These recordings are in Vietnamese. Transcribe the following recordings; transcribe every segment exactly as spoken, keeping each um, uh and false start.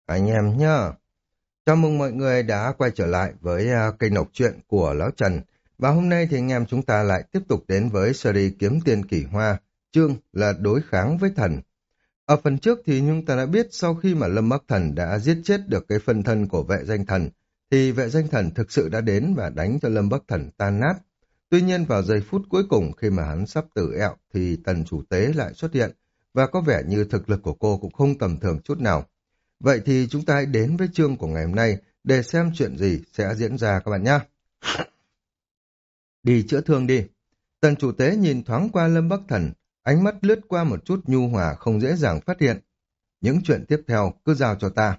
Anh em nhá. Chào mừng mọi người đã quay trở lại với à, kênh đọc truyện của Lão Trần. Và hôm nay thì anh em chúng ta lại tiếp tục đến với series Kiếm Tiên Kỳ Hoa, chương là đối kháng với thần. Ở phần trước thì chúng ta đã biết sau khi mà Lâm Bắc Thần đã giết chết được cái phân thân của vệ danh thần, thì vệ danh thần thực sự đã đến và đánh cho Lâm Bắc Thần tan nát. Tuy nhiên vào giây phút cuối cùng khi mà hắn sắp tử ẹo thì tần chủ tế lại xuất hiện, và có vẻ như thực lực của cô cũng không tầm thường chút nào. Vậy thì chúng ta hãy đến với chương của ngày hôm nay để xem chuyện gì sẽ diễn ra các bạn nhé. Đi chữa thương đi. Tần chủ tế nhìn thoáng qua Lâm Bắc Thần, ánh mắt lướt qua một chút nhu hòa không dễ dàng phát hiện. Những chuyện tiếp theo cứ giao cho ta.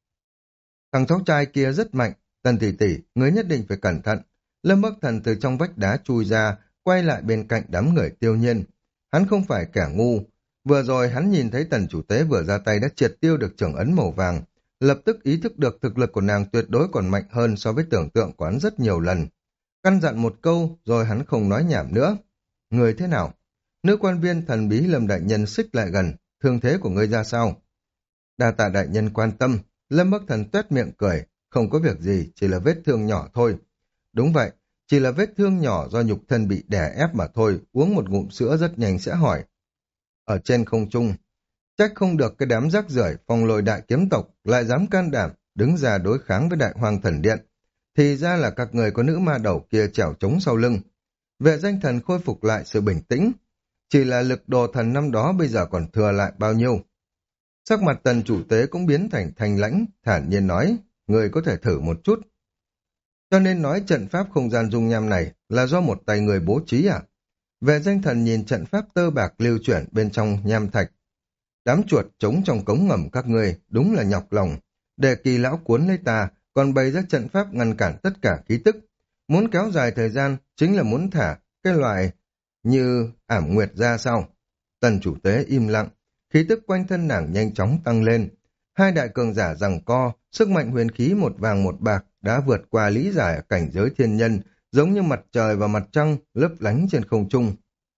Thằng cháu trai kia rất mạnh, Tần tỷ tỷ, ngươi nhất định phải cẩn thận. Lâm Bắc Thần từ trong vách đá chui ra, quay lại bên cạnh đám người Tiêu Nhiên. Hắn không phải kẻ ngu. Vừa rồi hắn nhìn thấy tần chủ tế vừa ra tay đã triệt tiêu được trưởng ấn màu vàng, lập tức ý thức được thực lực của nàng tuyệt đối còn mạnh hơn so với tưởng tượng của hắn rất nhiều lần. Căn dặn một câu rồi hắn không nói nhảm nữa. Người thế nào? Nữ quan viên thần bí Lâm đại nhân xích lại gần, thương thế của ngươi ra sao? Đa tạ đại nhân quan tâm. Lâm Bắc Thần tuét miệng cười, không có việc gì, chỉ là vết thương nhỏ thôi. Đúng vậy, chỉ là vết thương nhỏ do nhục thân bị đè ép mà thôi, uống một ngụm sữa rất nhanh sẽ hỏi. Ở trên không trung, trách không được cái đám rác rưởi phong lôi đại kiếm tộc lại dám can đảm đứng ra đối kháng với đại hoàng thần điện. Thì ra là các người có nữ ma đầu kia trèo trống sau lưng. Vệ danh thần khôi phục lại sự bình tĩnh. Chỉ là lực đồ thần năm đó bây giờ còn thừa lại bao nhiêu. Sắc mặt tần chủ tế cũng biến thành thanh lãnh, thản nhiên nói, người có thể thử một chút. Cho nên nói trận pháp không gian dung nham này là do một tay người bố trí à? Vệ danh thần nhìn trận pháp tơ bạc lưu chuyển bên trong nham thạch. Đám chuột trống trong cống ngầm các ngươi đúng là nhọc lòng. Để kỳ lão cuốn lấy ta, còn bày ra trận pháp ngăn cản tất cả khí tức. Muốn kéo dài thời gian chính là muốn thả cái loại như ảm nguyệt ra sao? Tần chủ tế im lặng, khí tức quanh thân nàng nhanh chóng tăng lên. Hai đại cường giả giằng co, sức mạnh huyền khí một vàng một bạc đã vượt qua lý giải ở cảnh giới thiên nhân, giống như mặt trời và mặt trăng lấp lánh trên không trung.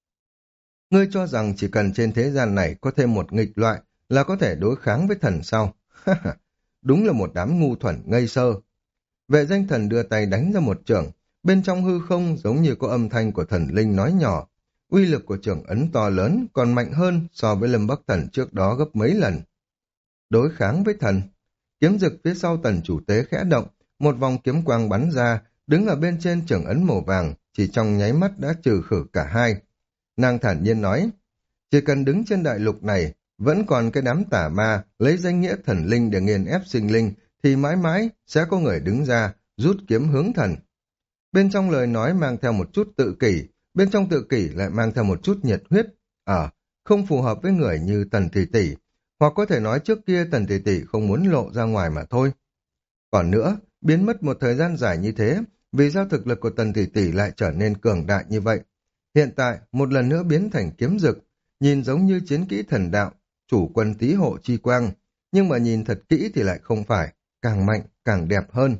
Ngươi cho rằng chỉ cần trên thế gian này có thêm một nghịch loại là có thể đối kháng với thần sao? Đúng là một đám ngu thuần ngây sơ. Vệ danh thần đưa tay đánh ra một chưởng, bên trong hư không giống như có âm thanh của thần linh nói nhỏ. Uy lực của chưởng ấn to lớn còn mạnh hơn so với Lâm Bắc Thần trước đó gấp mấy lần. Đối kháng với thần, kiếm dực phía sau tần chủ tế khẽ động, một vòng kiếm quang bắn ra, đứng ở bên trên chưởng ấn màu vàng, chỉ trong nháy mắt đã trừ khử cả hai. Nàng thản nhiên nói, chỉ cần đứng trên đại lục này, vẫn còn cái đám tả ma lấy danh nghĩa thần linh để nghiền ép sinh linh, thì mãi mãi sẽ có người đứng ra, rút kiếm hướng thần. Bên trong lời nói mang theo một chút tự kỷ, bên trong tự kỷ lại mang theo một chút nhiệt huyết. Ờ, không phù hợp với người như Tần Tỷ Tỷ, hoặc có thể nói trước kia Tần Tỷ Tỷ không muốn lộ ra ngoài mà thôi. Còn nữa, biến mất một thời gian dài như thế, vì sao thực lực của Tần Tỷ Tỷ lại trở nên cường đại như vậy? Hiện tại, một lần nữa biến thành kiếm dực, nhìn giống như chiến kỹ thần đạo, chủ quân tý hộ chi quang, nhưng mà nhìn thật kỹ thì lại không phải, càng mạnh, càng đẹp hơn.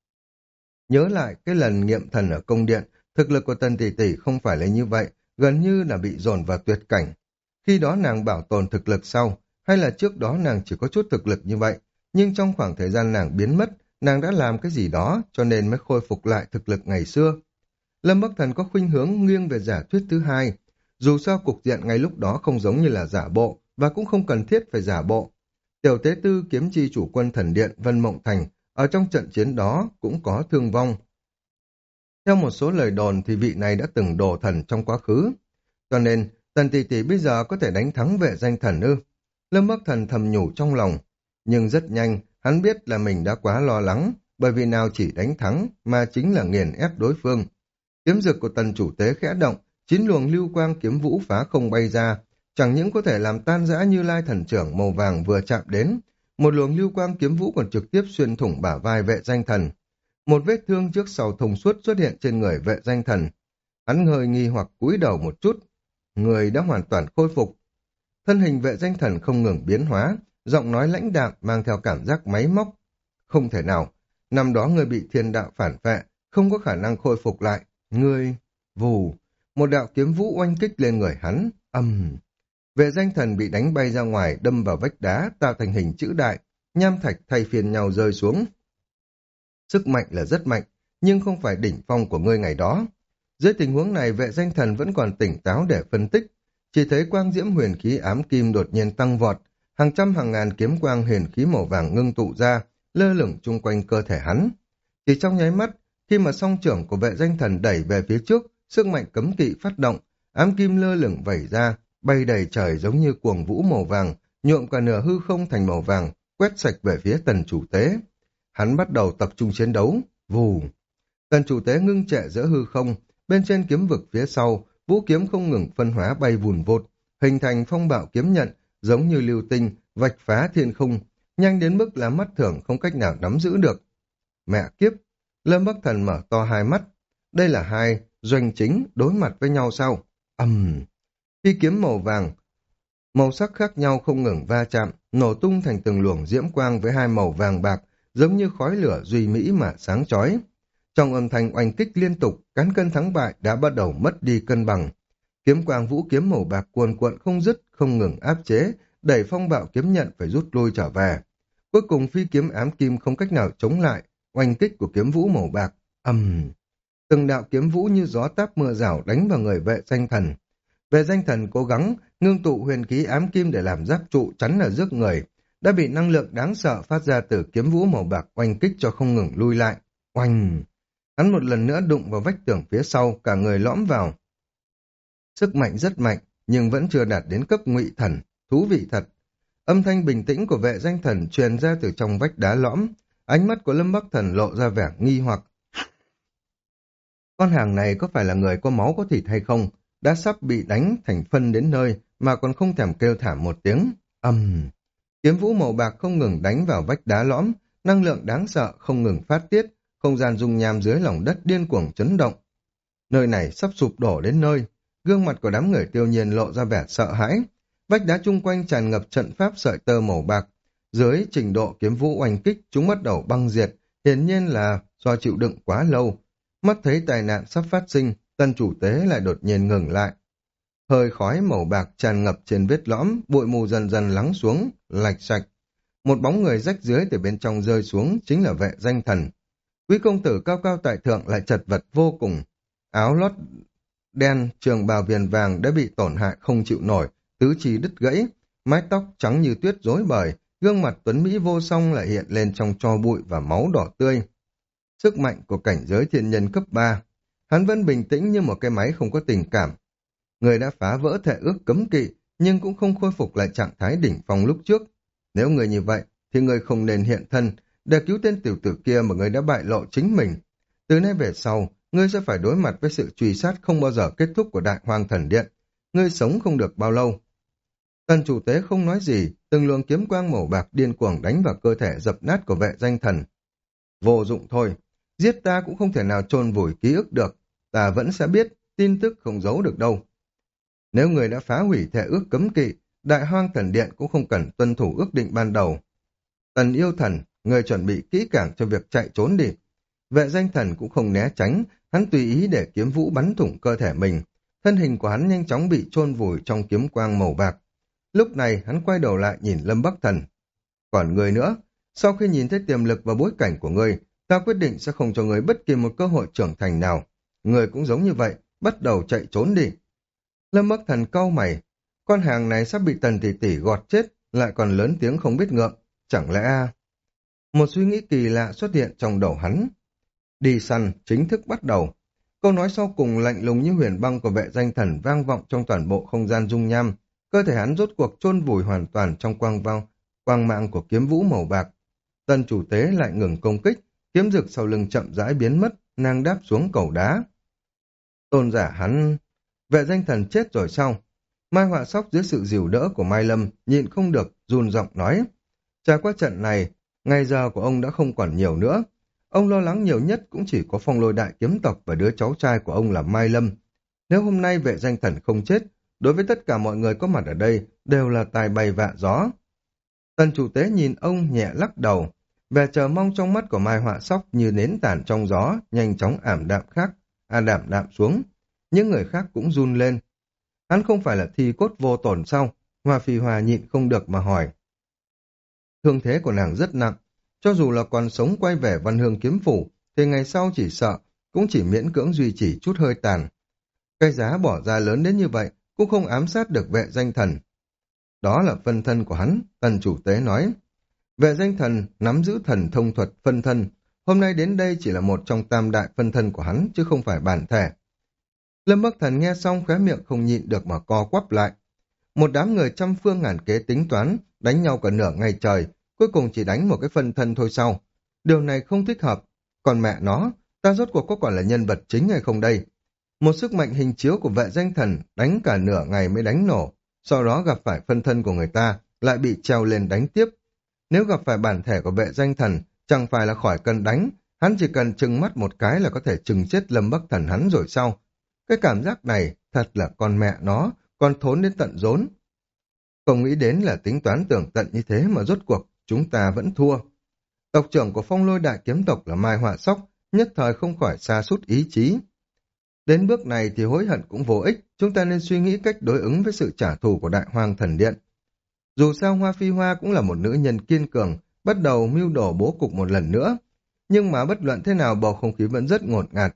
Nhớ lại cái lần nghiệm thần ở cung điện, thực lực của Tần Tỷ Tỷ không phải là như vậy, gần như là bị dồn vào tuyệt cảnh. Khi đó nàng bảo tồn thực lực sau, hay là trước đó nàng chỉ có chút thực lực như vậy, nhưng trong khoảng thời gian nàng biến mất, nàng đã làm cái gì đó cho nên mới khôi phục lại thực lực ngày xưa. Lâm Bắc Thần có khuynh hướng nghiêng về giả thuyết thứ hai. Dù sao cục diện ngay lúc đó không giống như là giả bộ, và cũng không cần thiết phải giả bộ. Tiểu tế tư kiếm chi chủ quân thần điện Vân Mộng Thành, ở trong trận chiến đó cũng có thương vong. Theo một số lời đồn thì vị này đã từng đồ thần trong quá khứ. Cho nên, Tần Tỷ Tỷ bây giờ có thể đánh thắng vệ danh thần ư. Lâm Bắc Thần thầm nhủ trong lòng. Nhưng rất nhanh, hắn biết là mình đã quá lo lắng, bởi vì nào chỉ đánh thắng mà chính là nghiền ép đối phương. Kiếm dực của tần chủ tế khẽ động, chín luồng lưu quang kiếm vũ phá không bay ra, chẳng những có thể làm tan rã Như Lai thần trưởng màu vàng vừa chạm đến, một luồng lưu quang kiếm vũ còn trực tiếp xuyên thủng bả vai vệ danh thần. Một vết thương trước sau thông suốt xuất hiện trên người vệ danh thần. Hắn hơi nghi hoặc cúi đầu một chút, người đã hoàn toàn khôi phục. Thân hình vệ danh thần không ngừng biến hóa, giọng nói lãnh đạm mang theo cảm giác máy móc. Không thể nào, năm đó người bị thiên đạo phản phệ, không có khả năng khôi phục lại. Ngươi, vù, một đạo kiếm vũ oanh kích lên người hắn, âm. Vệ danh thần bị đánh bay ra ngoài, đâm vào vách đá, tạo thành hình chữ đại, nham thạch thay phiên nhau rơi xuống. Sức mạnh là rất mạnh, nhưng không phải đỉnh phong của ngươi ngày đó. Dưới tình huống này, vệ danh thần vẫn còn tỉnh táo để phân tích. Chỉ thấy quang diễm huyền khí ám kim đột nhiên tăng vọt, hàng trăm hàng ngàn kiếm quang huyền khí màu vàng ngưng tụ ra, lơ lửng chung quanh cơ thể hắn. Chỉ trong nháy mắt, khi mà song trưởng của vệ danh thần đẩy về phía trước, sức mạnh cấm kỵ phát động, ám kim lơ lửng vẩy ra, bay đầy trời giống như cuồng vũ màu vàng, nhuộm cả nửa hư không thành màu vàng, quét sạch về phía tần chủ tế. Hắn bắt đầu tập trung chiến đấu, vù. Tần chủ tế ngưng trệ giữa hư không, bên trên kiếm vực phía sau, vũ kiếm không ngừng phân hóa bay vùn vụt, hình thành phong bạo kiếm nhận, giống như lưu tinh, vạch phá thiên không, nhanh đến mức là mắt thường không cách nào nắm giữ được. Mẹ kiếp, Lâm Bắc Thần mở to hai mắt. Đây là hai doanh chính đối mặt với nhau sao? Ầm. Uhm. Phi kiếm màu vàng, màu sắc khác nhau không ngừng va chạm, nổ tung thành từng luồng diễm quang với hai màu vàng bạc, giống như khói lửa duy mỹ mà sáng chói. Trong âm thanh oanh kích liên tục, cán cân thắng bại đã bắt đầu mất đi cân bằng. Kiếm quang vũ kiếm màu bạc cuồn cuộn không dứt, không ngừng áp chế, đẩy phong bạo kiếm nhận phải rút lui trở về. Cuối cùng phi kiếm ám kim không cách nào chống lại, oanh kích của kiếm vũ màu bạc, ầm. Từng đạo kiếm vũ như gió táp mưa rào đánh vào người vệ danh thần. Vệ danh thần cố gắng ngưng tụ huyền khí ám kim để làm giáp trụ chắn ở trước người, đã bị năng lượng đáng sợ phát ra từ kiếm vũ màu bạc oanh kích cho không ngừng lui lại. Oanh! Hắn một lần nữa đụng vào vách tường phía sau, cả người lõm vào. Sức mạnh rất mạnh, nhưng vẫn chưa đạt đến cấp ngụy thần, thú vị thật. Âm thanh bình tĩnh của vệ danh thần truyền ra từ trong vách đá lõm, ánh mắt của Lâm Bắc Thần lộ ra vẻ nghi hoặc. Con hàng này có phải là người có máu có thịt hay không? Đã sắp bị đánh thành phân đến nơi mà còn không thèm kêu thảm một tiếng. Ầm. Uhm. Kiếm vũ màu bạc không ngừng đánh vào vách đá lõm, năng lượng đáng sợ không ngừng phát tiết, không gian dung nham dưới lòng đất điên cuồng chấn động. Nơi này sắp sụp đổ đến nơi, gương mặt của đám người Tiêu Nhiên lộ ra vẻ sợ hãi. Vách đá chung quanh tràn ngập trận pháp sợi tơ màu bạc, dưới trình độ kiếm vũ oanh kích chúng bắt đầu băng diệt, hiển nhiên là do chịu đựng quá lâu. Mắt thấy tai nạn sắp phát sinh, tân chủ tế lại đột nhiên ngừng lại. Hơi khói màu bạc tràn ngập trên vết lõm, bụi mù dần dần lắng xuống, lạch sạch. Một bóng người rách dưới từ bên trong rơi xuống chính là vệ danh thần. Quý công tử cao cao tại thượng lại chật vật vô cùng. Áo lót đen, trường bào viền vàng đã bị tổn hại không chịu nổi, tứ chi đứt gãy, mái tóc trắng như tuyết rối bời, gương mặt tuấn Mỹ vô song lại hiện lên trong tro bụi và máu đỏ tươi. Sức mạnh của cảnh giới thiên nhân cấp ba. Hắn vẫn bình tĩnh như một cái máy không có tình cảm. Người đã phá vỡ thệ ước cấm kỵ, nhưng cũng không khôi phục lại trạng thái đỉnh phong lúc trước. Nếu người như vậy, thì người không nên hiện thân, để cứu tên tiểu tử kia mà người đã bại lộ chính mình. Từ nay về sau, ngươi sẽ phải đối mặt với sự truy sát không bao giờ kết thúc của Đại Hoang Thần Điện. Ngươi sống không được bao lâu. Tần chủ tế không nói gì, từng luồng kiếm quang màu bạc điên cuồng đánh vào cơ thể dập nát của vệ danh thần. Vô dụng thôi, giết ta cũng không thể nào chôn vùi ký ức được, ta vẫn sẽ biết, tin tức không giấu được đâu. Nếu người đã phá hủy thệ ước cấm kỵ, Đại Hoang Thần Điện cũng không cần tuân thủ ước định ban đầu. Tần yêu thần, người chuẩn bị kỹ càng cho việc chạy trốn đi. Vệ danh thần cũng không né tránh, hắn tùy ý để kiếm vũ bắn thủng cơ thể mình. Thân hình của hắn nhanh chóng bị chôn vùi trong kiếm quang màu bạc. Lúc này hắn quay đầu lại nhìn Lâm Bắc Thần. Còn người nữa, sau khi nhìn thấy tiềm lực và bối cảnh của ngươi, ta quyết định sẽ không cho ngươi bất kỳ một cơ hội trưởng thành nào. Ngươi cũng giống như vậy, bắt đầu chạy trốn đi. Lâm Bắc Thần cau mày, con hàng này sắp bị Tần tỷ tỷ gọt chết, lại còn lớn tiếng không biết ngượng. Chẳng lẽ a? Một suy nghĩ kỳ lạ xuất hiện trong đầu hắn. Đi săn chính thức bắt đầu. Câu nói sau cùng lạnh lùng như huyền băng của vệ danh thần vang vọng trong toàn bộ không gian dung nham. Cơ thể hắn rốt cuộc chôn vùi hoàn toàn trong quang vang, quang mạng của kiếm vũ màu bạc. Tần chủ tế lại ngừng công kích, kiếm rực sau lưng chậm rãi biến mất, nàng đáp xuống cầu đá. Tôn giả hắn... Vệ danh thần chết rồi sao? Mai Họa Sóc dưới sự dìu đỡ của Mai Lâm nhịn không được, run giọng nói. Trải qua trận này, ngày giờ của ông đã không còn nhiều nữa. Ông lo lắng nhiều nhất cũng chỉ có Phong Lôi đại kiếm tộc và đứa cháu trai của ông là Mai Lâm. Nếu hôm nay vệ danh thần không chết, đối với tất cả mọi người có mặt ở đây đều là tài bay vạ gió. Tần chủ tế nhìn ông nhẹ lắc đầu, vẻ chờ mong trong mắt của Mai Họa Sóc như nến tàn trong gió, nhanh chóng ảm đạm khác, à đảm đạm xuống. Những người khác cũng run lên. Hắn không phải là thi cốt vô tổn sao? Hoa Phi Hòa nhịn không được mà hỏi. Thương thế của nàng rất nặng, cho dù là còn sống quay về Văn Hương kiếm phủ, thì ngày sau chỉ sợ, cũng chỉ miễn cưỡng duy trì chút hơi tàn. Cái giá bỏ ra lớn đến như vậy, cũng không ám sát được vệ danh thần. Đó là phân thân của hắn, tần chủ tế nói. Vệ danh thần nắm giữ thần thông thuật phân thân, hôm nay đến đây chỉ là một trong tam đại phân thân của hắn, chứ không phải bản thể. Lâm Bắc Thần nghe xong khóe miệng không nhịn được mà co quắp lại. Một đám người trăm phương ngàn kế tính toán, đánh nhau cả nửa ngày trời, cuối cùng chỉ đánh một cái phân thân thôi sau. Điều này không thích hợp. Còn mẹ nó, ta rốt cuộc có còn là nhân vật chính hay không đây? Một sức mạnh hình chiếu của vệ danh thần đánh cả nửa ngày mới đánh nổ, sau đó gặp phải phân thân của người ta, lại bị treo lên đánh tiếp. Nếu gặp phải bản thể của vệ danh thần, chẳng phải là khỏi cần đánh, hắn chỉ cần trừng mắt một cái là có thể trừng chết Lâm Bắc Thần hắn rồi sau. Cái cảm giác này thật là con mẹ nó, con thốn đến tận rốn. Không nghĩ đến là tính toán tưởng tận như thế mà rốt cuộc chúng ta vẫn thua. Tộc trưởng của Phong Lôi Đại Kiếm tộc là Mai Họa Sóc, nhất thời không khỏi sa sút ý chí. Đến bước này thì hối hận cũng vô ích, chúng ta nên suy nghĩ cách đối ứng với sự trả thù của Đại Hoang Thần Điện. Dù sao Hoa Phi Hoa cũng là một nữ nhân kiên cường, bắt đầu mưu đồ bố cục một lần nữa. Nhưng mà bất luận thế nào bầu không khí vẫn rất ngột ngạt.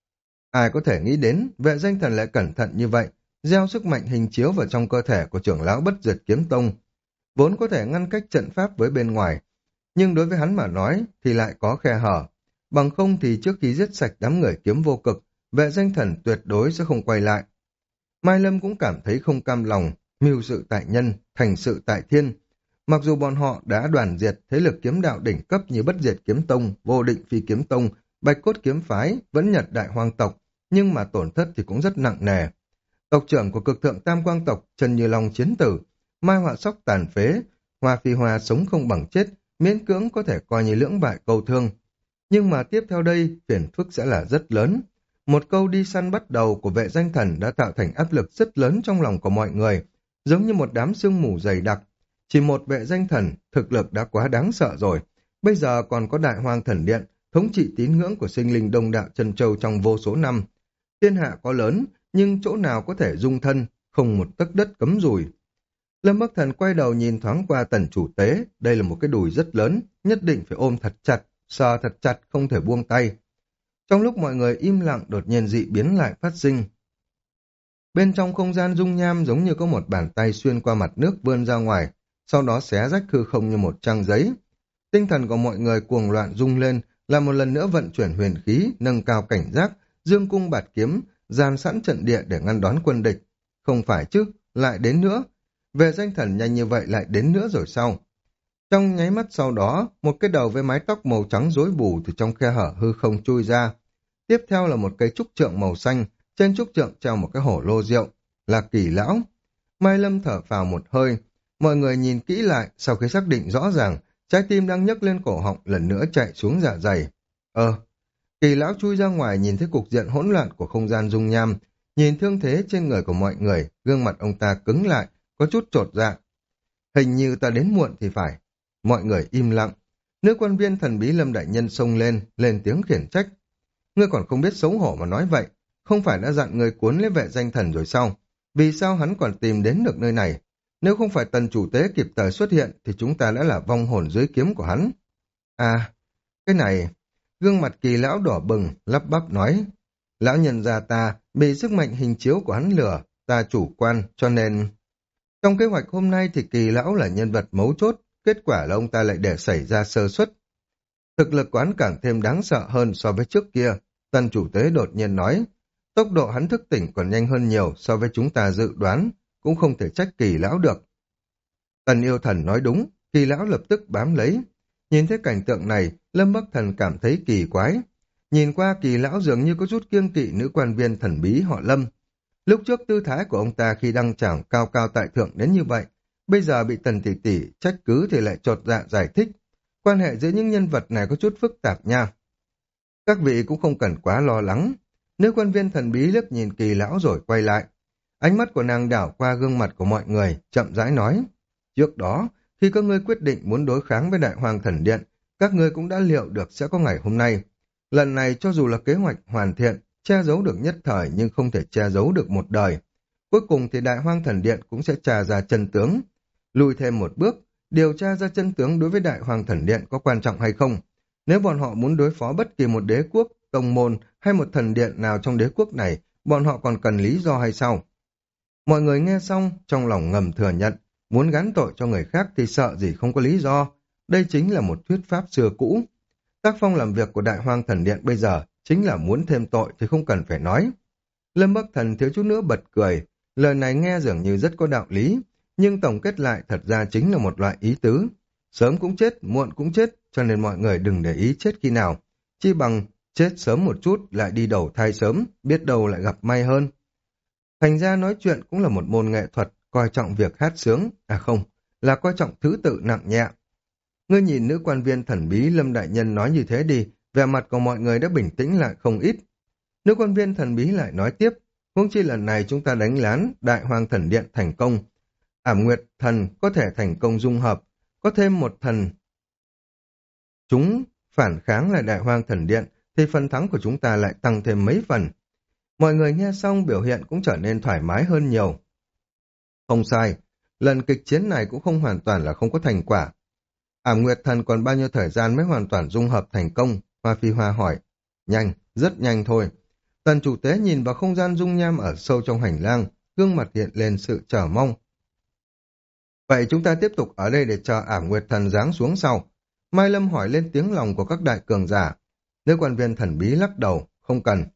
Ai có thể nghĩ đến, vệ danh thần lại cẩn thận như vậy, gieo sức mạnh hình chiếu vào trong cơ thể của trưởng lão Bất Diệt Kiếm Tông, vốn có thể ngăn cách trận pháp với bên ngoài. Nhưng đối với hắn mà nói thì lại có khe hở. Bằng không thì trước khi giết sạch đám người kiếm vô cực, vệ danh thần tuyệt đối sẽ không quay lại. Mai Lâm cũng cảm thấy không cam lòng, mưu sự tại nhân, thành sự tại thiên. Mặc dù bọn họ đã đoàn diệt thế lực kiếm đạo đỉnh cấp như Bất Diệt Kiếm Tông, Vô Định Phi Kiếm Tông, Bạch Cốt Kiếm Phái, vẫn Nhật Đại Hoang tộc, nhưng mà tổn thất thì cũng rất nặng nề. Tộc trưởng của cực thượng Tam Quang tộc Trần Như Long chiến tử, Mai Họa Sóc tàn phế, Hoa Phi Hoa sống không bằng chết, miễn cưỡng có thể coi như lưỡng bại câu thương. Nhưng mà tiếp theo đây, phiền phức sẽ là rất lớn. Một câu đi săn bắt đầu của vệ danh thần đã tạo thành áp lực rất lớn trong lòng của mọi người, giống như một đám sương mù dày đặc. Chỉ một vệ danh thần, thực lực đã quá đáng sợ rồi. Bây giờ còn có Đại Hoang Thần Điện, thống trị tín ngưỡng của sinh linh đông đạo chân châu trong vô số năm. Thiên hạ có lớn, nhưng chỗ nào có thể dung thân, không một tấc đất cấm rùi. Lâm Bắc Thần quay đầu nhìn thoáng qua tần chủ tế, đây là một cái đùi rất lớn, nhất định phải ôm thật chặt, sờ thật chặt, không thể buông tay. Trong lúc mọi người im lặng, đột nhiên dị biến lại phát sinh. Bên trong không gian dung nham giống như có một bàn tay xuyên qua mặt nước vươn ra ngoài, sau đó xé rách hư không như một trang giấy. Tinh thần của mọi người cuồng loạn rung lên, là một lần nữa vận chuyển huyền khí, nâng cao cảnh giác, dương cung bạt kiếm, dàn sẵn trận địa để ngăn đón quân địch. Không phải chứ, lại đến nữa. Về danh thần nhanh như vậy lại đến nữa rồi sao? Trong nháy mắt sau đó, một cái đầu với mái tóc màu trắng rối bù từ trong khe hở hư không chui ra. Tiếp theo là một cây trúc trượng màu xanh, trên trúc trượng treo một cái hổ lô rượu, là Kỳ lão. Mai Lâm thở phào một hơi, mọi người nhìn kỹ lại, sau khi xác định rõ ràng, trái tim đang nhấc lên cổ họng lần nữa chạy xuống dạ dày. Ờ, Kỳ lão chui ra ngoài nhìn thấy cục diện hỗn loạn của không gian dung nham, nhìn thương thế trên người của mọi người, gương mặt ông ta cứng lại, có chút chột dạ. Hình như ta đến muộn thì phải. Mọi người im lặng. Nữ quan viên thần bí Lâm đại nhân xông lên, lên tiếng khiển trách. Ngươi còn không biết xấu hổ mà nói vậy, không phải đã dặn người cuốn lấy vệ danh thần rồi sao? Vì sao hắn còn tìm đến được nơi này? Nếu không phải tần chủ tế kịp thời xuất hiện thì chúng ta đã là vong hồn dưới kiếm của hắn. À, cái này... Gương mặt Kỳ lão đỏ bừng, lắp bắp nói. Lão nhân gia ta bị sức mạnh hình chiếu của hắn lừa, ta chủ quan, cho nên... Trong kế hoạch hôm nay thì Kỳ lão là nhân vật mấu chốt, kết quả là ông ta lại để xảy ra sơ suất. Thực lực của hắn càng thêm đáng sợ hơn so với trước kia, tần chủ tế đột nhiên nói. Tốc độ hắn thức tỉnh còn nhanh hơn nhiều so với chúng ta dự đoán, cũng không thể trách Kỳ lão được. Tần yêu thần nói đúng, Kỳ lão lập tức bám lấy. Nhìn thấy cảnh tượng này, Lâm Bắc Thần cảm thấy kỳ quái. Nhìn qua Kỳ lão dường như có chút kiêng kỵ nữ quan viên thần bí họ Lâm. Lúc trước tư thái của ông ta khi đăng tràng cao cao tại thượng đến như vậy, bây giờ bị tần tỷ tỷ trách cứ thì lại chột dạ giải thích. Quan hệ giữa những nhân vật này có chút phức tạp nha. Các vị cũng không cần quá lo lắng. Nữ quan viên thần bí liếc nhìn Kỳ lão rồi quay lại. Ánh mắt của nàng đảo qua gương mặt của mọi người, chậm rãi nói. Trước đó, khi các ngươi quyết định muốn đối kháng với Đại Hoàng Thần Điện, các ngươi cũng đã liệu được sẽ có ngày hôm nay. Lần này cho dù là kế hoạch hoàn thiện, che giấu được nhất thời nhưng không thể che giấu được một đời. Cuối cùng thì Đại Hoang Thần Điện cũng sẽ tra ra chân tướng. Lùi thêm một bước, điều tra ra chân tướng đối với Đại Hoàng Thần Điện có quan trọng hay không. Nếu bọn họ muốn đối phó bất kỳ một đế quốc, tông môn hay một thần điện nào trong đế quốc này, bọn họ còn cần lý do hay sao? Mọi người nghe xong, trong lòng ngầm thừa nhận, muốn gán tội cho người khác thì sợ gì không có lý do. Đây chính là một thuyết pháp xưa cũ. Tác phong làm việc của Đại Hoang Thần Điện bây giờ chính là muốn thêm tội thì không cần phải nói. Lâm Bắc Thần thiếu chút nữa bật cười, lời này nghe dường như rất có đạo lý, nhưng tổng kết lại thật ra chính là một loại ý tứ. Sớm cũng chết, muộn cũng chết, cho nên mọi người đừng để ý chết khi nào. Chi bằng chết sớm một chút lại đi đầu thai sớm, biết đâu lại gặp may hơn. Thành ra nói chuyện cũng là một môn nghệ thuật, coi trọng việc hát sướng, à không, là coi trọng thứ tự nặng nhẹ. Ngươi nhìn nữ quan viên thần bí Lâm Đại Nhân nói như thế đi, vẻ mặt của mọi người đã bình tĩnh lại không ít. Nữ quan viên thần bí lại nói tiếp, huống chi lần này chúng ta đánh lán Đại Hoang Thần Điện thành công. Ảm Nguyệt Thần có thể thành công dung hợp, có thêm một thần. Chúng phản kháng lại Đại Hoang Thần Điện, thì phần thắng của chúng ta lại tăng thêm mấy phần. Mọi người nghe xong biểu hiện cũng trở nên thoải mái hơn nhiều. Không sai, lần kịch chiến này cũng không hoàn toàn là không có thành quả. Ảm Nguyệt Thần còn bao nhiêu thời gian mới hoàn toàn dung hợp thành công? Hoa Phi Hoa hỏi. Nhanh, rất nhanh thôi. Tần chủ tế nhìn vào không gian dung nham ở sâu trong hành lang, gương mặt hiện lên sự chờ mong. Vậy chúng ta tiếp tục ở đây để chờ Ảm Nguyệt Thần giáng xuống sau. Mai Lâm hỏi lên tiếng lòng của các đại cường giả. Nữ quan viên thần bí lắc đầu, không cần.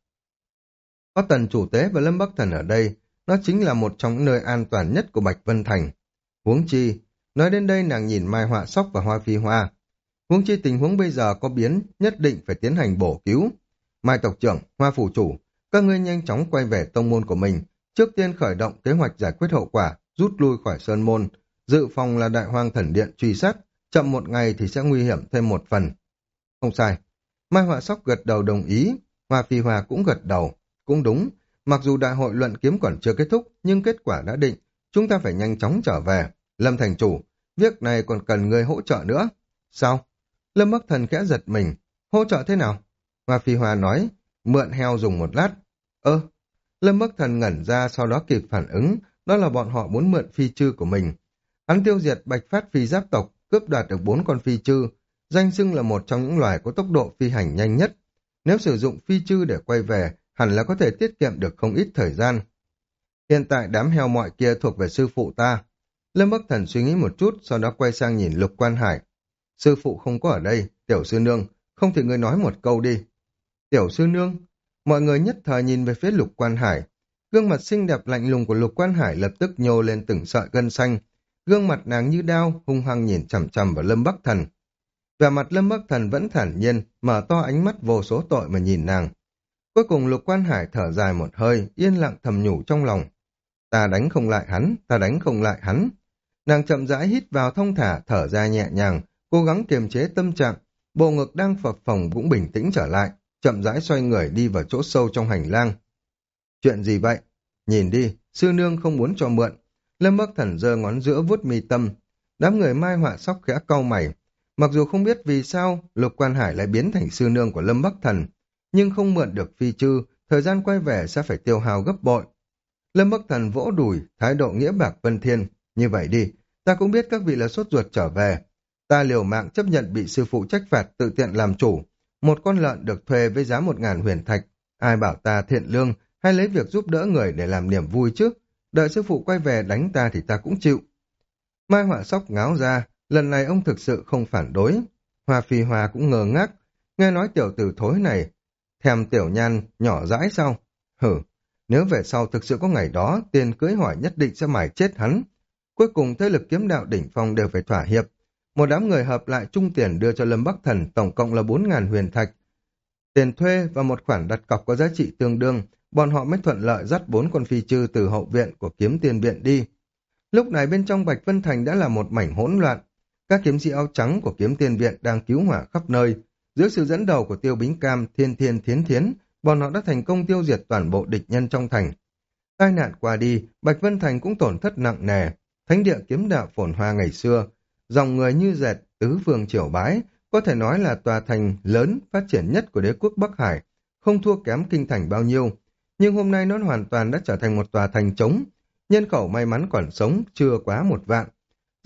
Có Tần chủ tế và Lâm Bắc Thần ở đây, nó chính là một trong những nơi an toàn nhất của Bạch Vân Thành. Huống chi, nói đến đây nàng nhìn Mai Họa Sóc và Hoa Phi Hoa. Huống chi tình huống bây giờ có biến, nhất định phải tiến hành bổ cứu. Mai tộc trưởng, Hoa phủ chủ, các ngươi nhanh chóng quay về tông môn của mình, trước tiên khởi động kế hoạch giải quyết hậu quả, rút lui khỏi sơn môn, dự phòng là Đại Hoang Thần Điện truy sát, chậm một ngày thì sẽ nguy hiểm thêm một phần. Không sai. Mai Họa Sóc gật đầu đồng ý, Hoa Phi Hoa cũng gật đầu, cũng đúng, mặc dù đại hội luận kiếm còn chưa kết thúc, nhưng kết quả đã định, chúng ta phải nhanh chóng trở về. Lâm thành chủ, việc này còn cần người hỗ trợ nữa. Sao? Lâm Bắc Thần khẽ giật mình, hỗ trợ thế nào? Hoa Phi Hoa nói, mượn heo dùng một lát. Ơ, Lâm Bắc Thần ngẩn ra sau đó kịp phản ứng, đó là bọn họ muốn mượn phi chư của mình. Hắn tiêu diệt Bạch Phát phi giáp tộc, cướp đoạt được bốn con phi chư, danh xưng là một trong những loài có tốc độ phi hành nhanh nhất. Nếu sử dụng phi chư để quay về, hẳn là có thể tiết kiệm được không ít thời gian. Hiện tại đám heo mọi kia thuộc về sư phụ ta. Lâm Bắc Thần suy nghĩ một chút, sau đó quay sang nhìn Lục Quan Hải. Sư phụ không có ở đây, tiểu sư nương, không thì ngươi nói một câu đi. Tiểu sư nương, mọi người nhất thời nhìn về phía Lục Quan Hải. Gương mặt xinh đẹp lạnh lùng của Lục Quan Hải lập tức nhô lên từng sợi gân xanh. Gương mặt nàng như đao, hung hăng nhìn chằm chằm vào Lâm Bắc Thần. Vẻ mặt Lâm Bắc Thần vẫn thản nhiên, mở to ánh mắt vô số tội mà nhìn nàng. Cuối cùng Lục Quan Hải thở dài một hơi, yên lặng thầm nhủ trong lòng. Ta đánh không lại hắn, ta đánh không lại hắn. Nàng chậm rãi hít vào thong thả, thở ra nhẹ nhàng, cố gắng kiềm chế tâm trạng, bộ ngực đang phập phồng cũng bình tĩnh trở lại, chậm rãi xoay người đi vào chỗ sâu trong hành lang. Chuyện gì vậy? Nhìn đi, sư nương không muốn cho mượn. Lâm Bắc Thần giơ ngón giữa vuốt mi tâm. Đám người Mai Họa Sóc khẽ cau mày. Mặc dù không biết vì sao Lục Quan Hải lại biến thành sư nương của Lâm Bắc Thần, nhưng không mượn được phi chư, thời gian quay về sẽ phải tiêu hao gấp bội. Lâm Bắc Thần vỗ đùi, thái độ nghĩa bạc vân thiên. Như vậy đi, ta cũng biết các vị là sốt ruột trở về. Ta liều mạng chấp nhận bị sư phụ trách phạt tự tiện làm chủ. Một con lợn được thuê với giá một ngàn huyền thạch. Ai bảo ta thiện lương hay lấy việc giúp đỡ người để làm niềm vui chứ? Đợi sư phụ quay về đánh ta thì ta cũng chịu. Mai Họa Sóc ngáo ra, lần này ông thực sự không phản đối. Hoa Phi Hoa cũng ngờ ngác, nghe nói tiểu tử thối này, thèm tiểu nhan nhỏ dãi sao? Hử, nếu về sau thực sự có ngày đó, tiền cưới hỏi nhất định sẽ mải chết hắn. Cuối cùng thế lực kiếm đạo đỉnh phong đều phải thỏa hiệp. Một đám người hợp lại chung tiền đưa cho Lâm Bắc Thần tổng cộng là bốn ngàn huyền thạch. Tiền thuê và một khoản đặt cọc có giá trị tương đương, bọn họ mới thuận lợi dắt bốn con phi chư từ hậu viện của kiếm tiên viện đi. Lúc này bên trong Bạch Vân Thành đã là một mảnh hỗn loạn. Các kiếm sĩ áo trắng của kiếm tiên viện đang cứu hỏa khắp nơi. Dưới sự dẫn đầu của Tiêu Bính Cam, Thiên Thiên Thiến Thiến, bọn họ đã thành công tiêu diệt toàn bộ địch nhân trong thành. Tai nạn qua đi, Bạch Vân Thành cũng tổn thất nặng nề. Thánh địa kiếm đạo phồn hoa ngày xưa, dòng người như dệt, tứ phương triều bái, có thể nói là tòa thành lớn phát triển nhất của đế quốc Bắc Hải, không thua kém kinh thành bao nhiêu. Nhưng hôm nay nó hoàn toàn đã trở thành một tòa thành trống. Nhân khẩu may mắn còn sống chưa quá một vạn.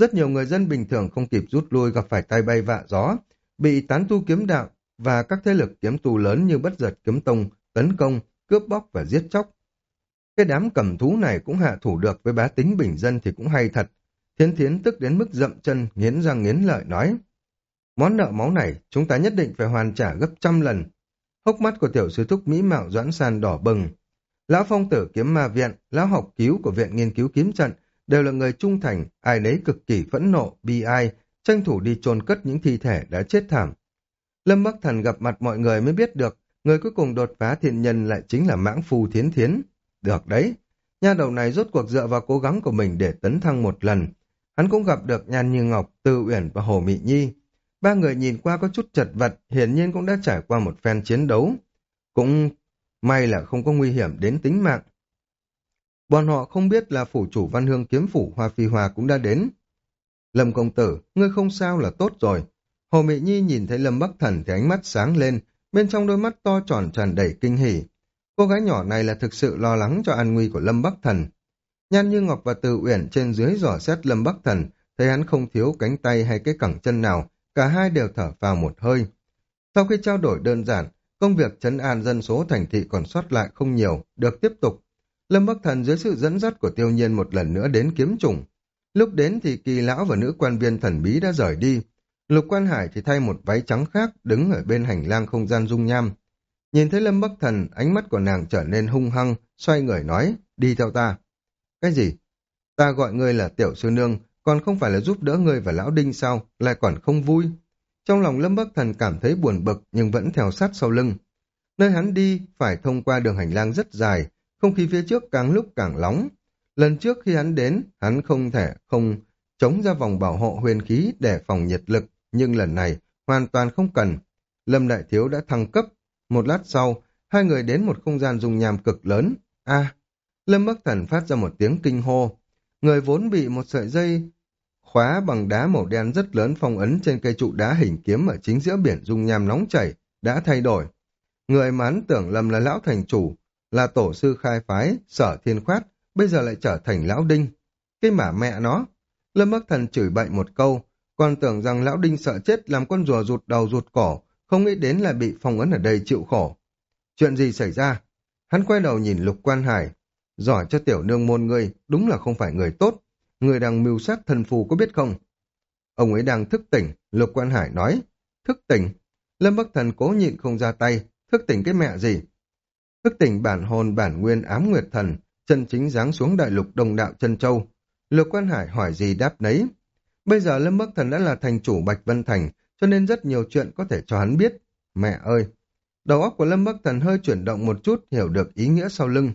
Rất nhiều người dân bình thường không kịp rút lui gặp phải tai bay vạ gió, bị tán tu kiếm đạo và các thế lực kiếm tu lớn như Bất Giật Kiếm Tông tấn công, cướp bóc và giết chóc. Cái đám cầm thú này cũng hạ thủ được với bá tính bình dân thì cũng hay thật. Thiến Thiến tức đến mức dậm chân, nghiến răng nghiến lợi nói. Món nợ máu này chúng ta nhất định phải hoàn trả gấp trăm lần. Hốc mắt của tiểu sư thúc mỹ mạo Doãn San đỏ bừng. Lão phong tử kiếm ma viện, lão học cứu của viện nghiên cứu kiếm trận đều là người trung thành, ai nấy cực kỳ phẫn nộ, bi ai, tranh thủ đi chôn cất những thi thể đã chết thảm. Lâm Bắc Thần gặp mặt mọi người mới biết được, người cuối cùng đột phá thiên nhân lại chính là mãng phu Thiến Thiến. Được đấy, nha đầu này rốt cuộc dựa vào cố gắng của mình để tấn thăng một lần. Hắn cũng gặp được Nhan Như Ngọc, Tư Uyển và Hồ Mị Nhi. Ba người nhìn qua có chút chật vật, hiển nhiên cũng đã trải qua một phen chiến đấu. Cũng may là không có nguy hiểm đến tính mạng. Bọn họ không biết là phủ chủ Văn Hương kiếm phủ Hoa Phi Hòa cũng đã đến. Lâm công tử, ngươi không sao là tốt rồi. Hồ Mị Nhi nhìn thấy Lâm Bắc Thần thì ánh mắt sáng lên, bên trong đôi mắt to tròn tràn đầy kinh hỉ. Cô gái nhỏ này là thực sự lo lắng cho an nguy của Lâm Bắc Thần. Nhan Như Ngọc và Từ Uyển trên dưới dò xét Lâm Bắc Thần, thấy hắn không thiếu cánh tay hay cái cẳng chân nào, cả hai đều thở phào một hơi. Sau khi trao đổi đơn giản, công việc trấn an dân số thành thị còn sót lại không nhiều, được tiếp tục. Lâm Bắc Thần dưới sự dẫn dắt của Tiêu Nhiên một lần nữa đến kiếm chủng. Lúc đến thì Kỳ lão và nữ quan viên thần bí đã rời đi. Lục Quan Hải thì thay một váy trắng khác đứng ở bên hành lang không gian dung nham. Nhìn thấy Lâm Bắc Thần, ánh mắt của nàng trở nên hung hăng, xoay người nói, đi theo ta. Cái gì? Ta gọi ngươi là tiểu sư nương, còn không phải là giúp đỡ ngươi và lão Đinh sao, lại còn không vui. Trong lòng Lâm Bắc Thần cảm thấy buồn bực nhưng vẫn theo sát sau lưng. Nơi hắn đi phải thông qua đường hành lang rất dài, không khí phía trước càng lúc càng nóng. Lần trước khi hắn đến, hắn không thể không chống ra vòng bảo hộ huyền khí để phòng nhiệt lực, nhưng lần này hoàn toàn không cần. Lâm Đại Thiếu đã thăng cấp. Một lát sau, hai người đến một không gian dung nham cực lớn. A, Lâm Bắc Thần phát ra một tiếng kinh hô. Người vốn bị một sợi dây khóa bằng đá màu đen rất lớn phong ấn trên cây trụ đá hình kiếm ở chính giữa biển dung nham nóng chảy, đã thay đổi. Người mà hắn tưởng lầm là lão thành chủ, là tổ sư khai phái, Sở Thiên Khoát, bây giờ lại trở thành lão Đinh. Cái mả mẹ nó! Lâm Bắc Thần chửi bậy một câu, còn tưởng rằng lão Đinh sợ chết làm con rùa rụt đầu rụt cổ, không nghĩ đến là bị phong ấn ở đây chịu khổ. Chuyện gì xảy ra? Hắn quay đầu nhìn Lục Quan Hải. Giỏi cho tiểu nương môn ngươi, đúng là không phải người tốt. Người đang mưu sát thần phù có biết không? Ông ấy đang thức tỉnh, Lục Quan Hải nói. Thức tỉnh? Lâm Bắc Thần cố nhịn không ra tay. Thức tỉnh cái mẹ gì? Thức tỉnh bản hồn bản nguyên ám nguyệt thần, chân chính giáng xuống đại lục Đông Đạo Chân Châu. Lục Quan Hải hỏi gì đáp nấy. Bây giờ Lâm Bắc Thần đã là thành chủ Bạch Vân Thành, cho nên rất nhiều chuyện có thể cho hắn biết. Mẹ ơi! Đầu óc của Lâm Bắc Thần hơi chuyển động một chút, hiểu được ý nghĩa sau lưng.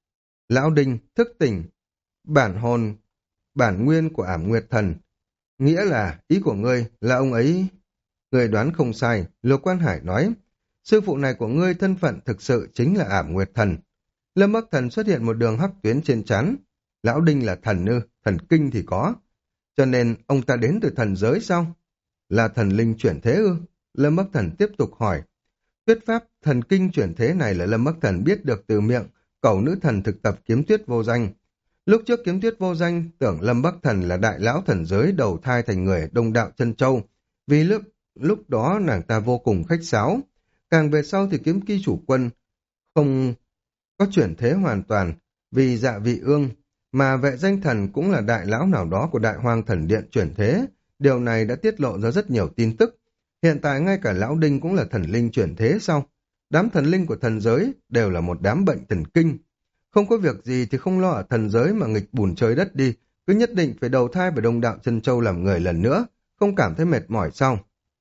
Lão Đinh, thức tỉnh, bản hồn, bản nguyên của ảm nguyệt thần. Nghĩa là, ý của ngươi là ông ấy... Người đoán không sai, Lục Quan Hải nói. Sư phụ này của ngươi thân phận thực sự chính là ảm nguyệt thần. Lâm Bắc Thần xuất hiện một đường hắc tuyến trên trán. Lão Đinh là thần ư, thần kinh thì có. Cho nên ông ta đến từ thần giới sao? Là thần linh chuyển thế ư? Lâm Bắc Thần tiếp tục hỏi. Thuyết pháp thần kinh chuyển thế này là Lâm Bắc Thần biết được từ miệng cẩu nữ thần thực tập Kiếm Tuyết Vô Danh. Lúc trước Kiếm Tuyết Vô Danh tưởng Lâm Bắc Thần là đại lão thần giới đầu thai thành người Đông Đạo Chân Châu, vì lúc, lúc đó nàng ta vô cùng khách sáo. Càng về sau thì Kiếm Kỳ chủ quân không có chuyển thế hoàn toàn, vì Dạ Vị Ương, mà vệ danh thần cũng là đại lão nào đó của Đại Hoang Thần Điện chuyển thế. Điều này đã tiết lộ ra rất nhiều tin tức. Hiện tại ngay cả lão Đinh cũng là thần linh chuyển thế sao? Đám thần linh của thần giới đều là một đám bệnh thần kinh. Không có việc gì thì không lo ở thần giới mà nghịch bùn trời đất đi, cứ nhất định phải đầu thai vào Đông Đạo Chân Châu làm người lần nữa, không cảm thấy mệt mỏi sao?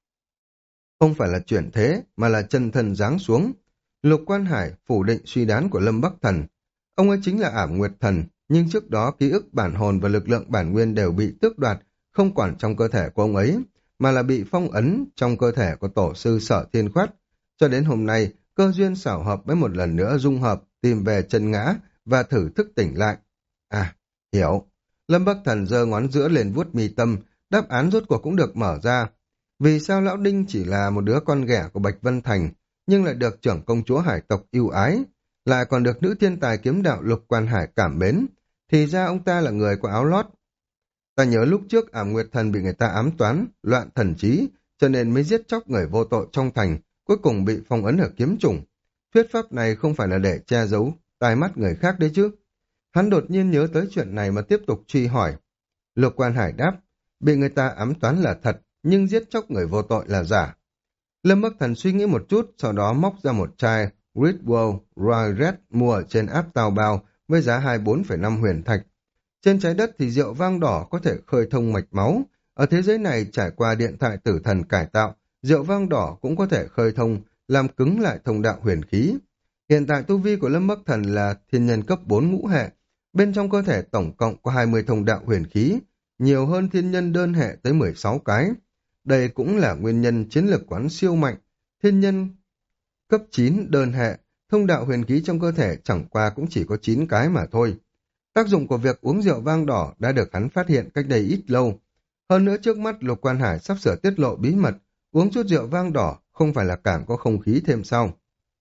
Không phải là chuyển thế, mà là chân thần giáng xuống. Lục Quan Hải phủ định suy đoán của Lâm Bắc Thần. Ông ấy chính là ảm nguyệt thần, nhưng trước đó ký ức bản hồn và lực lượng bản nguyên đều bị tước đoạt, không quản trong cơ thể của ông ấy, mà là bị phong ấn trong cơ thể của tổ sư Sở Thiên Khoát. Cho đến hôm nay, cơ duyên xảo hợp mới một lần nữa dung hợp, tìm về chân ngã và thử thức tỉnh lại. À, hiểu. Lâm Bắc Thần giơ ngón giữa lên vuốt mi tâm, đáp án rốt cuộc cũng được mở ra. Vì sao lão Đinh chỉ là một đứa con ghẻ của Bạch Vân Thành, nhưng lại được trưởng công chúa hải tộc yêu ái, lại còn được nữ thiên tài kiếm đạo Lục Quan Hải cảm mến, thì ra ông ta là người có áo lót. Ta nhớ lúc trước Ảm Nguyệt Thần bị người ta ám toán, loạn thần trí, cho nên mới giết chóc người vô tội trong thành, cuối cùng bị phong ấn ở kiếm trùng. Thuyết pháp này không phải là để che giấu tai mắt người khác đấy chứ. Hắn đột nhiên nhớ tới chuyện này mà tiếp tục truy hỏi. Lục Quan Hải đáp, bị người ta ám toán là thật, nhưng giết chóc người vô tội là giả. Lâm Bắc Thần suy nghĩ một chút, sau đó móc ra một chai Ritwell Royal Red mua ở trên app Tào Bao với giá hai mươi bốn phẩy năm huyền thạch. Trên trái đất thì rượu vang đỏ có thể khơi thông mạch máu. Ở thế giới này trải qua điện thoại tử thần cải tạo, rượu vang đỏ cũng có thể khơi thông, làm cứng lại thông đạo huyền khí. Hiện tại tu vi của Lâm Bắc Thần là thiên nhân cấp bốn ngũ hệ. Bên trong cơ thể tổng cộng có hai mươi thông đạo huyền khí, nhiều hơn thiên nhân đơn hệ tới mười sáu cái. Đây cũng là nguyên nhân chiến lược quán siêu mạnh. Thiên nhân cấp chín đơn hệ, thông đạo huyền khí trong cơ thể chẳng qua cũng chỉ có chín cái mà thôi. Tác dụng của việc uống rượu vang đỏ đã được hắn phát hiện cách đây ít lâu. Hơn nữa trước mắt Lục Quan Hải sắp sửa tiết lộ bí mật, uống chút rượu vang đỏ không phải là càng có không khí thêm sao.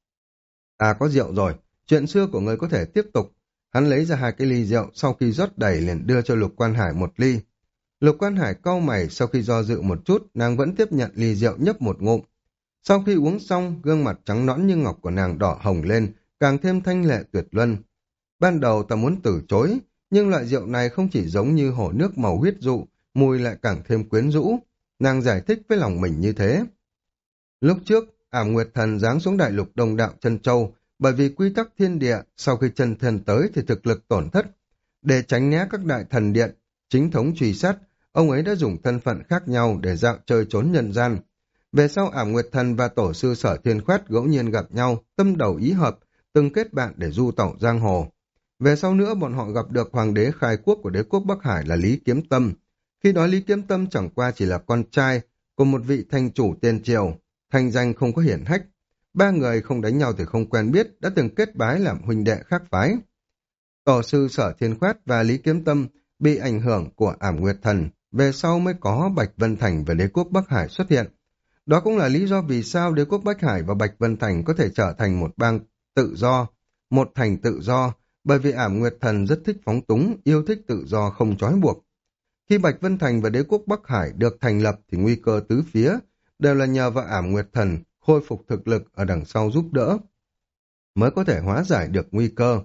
À có rượu rồi, chuyện xưa của người có thể tiếp tục. Hắn lấy ra hai cái ly rượu, sau khi rót đầy liền đưa cho Lục Quan Hải một ly. Lục Quan Hải cau mày, sau khi do dự một chút, nàng vẫn tiếp nhận ly rượu nhấp một ngụm. Sau khi uống xong, gương mặt trắng nõn như ngọc của nàng đỏ hồng lên, càng thêm thanh lệ tuyệt luân. Ban đầu ta muốn từ chối, nhưng loại rượu này không chỉ giống như hồ nước màu huyết dụ, mùi lại càng thêm quyến rũ. Nàng giải thích với lòng mình như thế. Lúc trước, Ảm Nguyệt Thần giáng xuống đại lục Đông Đạo Chân Châu, bởi vì quy tắc thiên địa, sau khi chân thần tới thì thực lực tổn thất. Để tránh né các đại thần điện, chính thống truy sát, ông ấy đã dùng thân phận khác nhau để dạo chơi trốn nhân gian. Về sau Ảm Nguyệt Thần và tổ sư Sở Thiên Khoát ngẫu nhiên gặp nhau, tâm đầu ý hợp, từng kết bạn để du tẩu giang hồ. Về sau nữa bọn họ gặp được hoàng đế khai quốc của đế quốc Bắc Hải là Lý Kiếm Tâm. Khi đó Lý Kiếm Tâm chẳng qua chỉ là con trai của một vị thành chủ tiền triều, thành danh không có hiển hách. Ba người không đánh nhau thì không quen biết, đã từng kết bái làm huynh đệ khác phái. Tổ sư Sở Thiên Khoát và Lý Kiếm Tâm bị ảnh hưởng của Ảm Nguyệt Thần, về sau mới có Bạch Vân Thành và đế quốc Bắc Hải xuất hiện. Đó cũng là lý do vì sao đế quốc Bắc Hải và Bạch Vân Thành có thể trở thành một bang tự do, một thành tự do, bởi vì Ảm Nguyệt Thần rất thích phóng túng, yêu thích tự do không trói buộc. Khi Bạch Vân Thành và đế quốc Bắc Hải được thành lập thì nguy cơ tứ phía, đều là nhờ vào Ảm Nguyệt Thần khôi phục thực lực ở đằng sau giúp đỡ, mới có thể hóa giải được nguy cơ.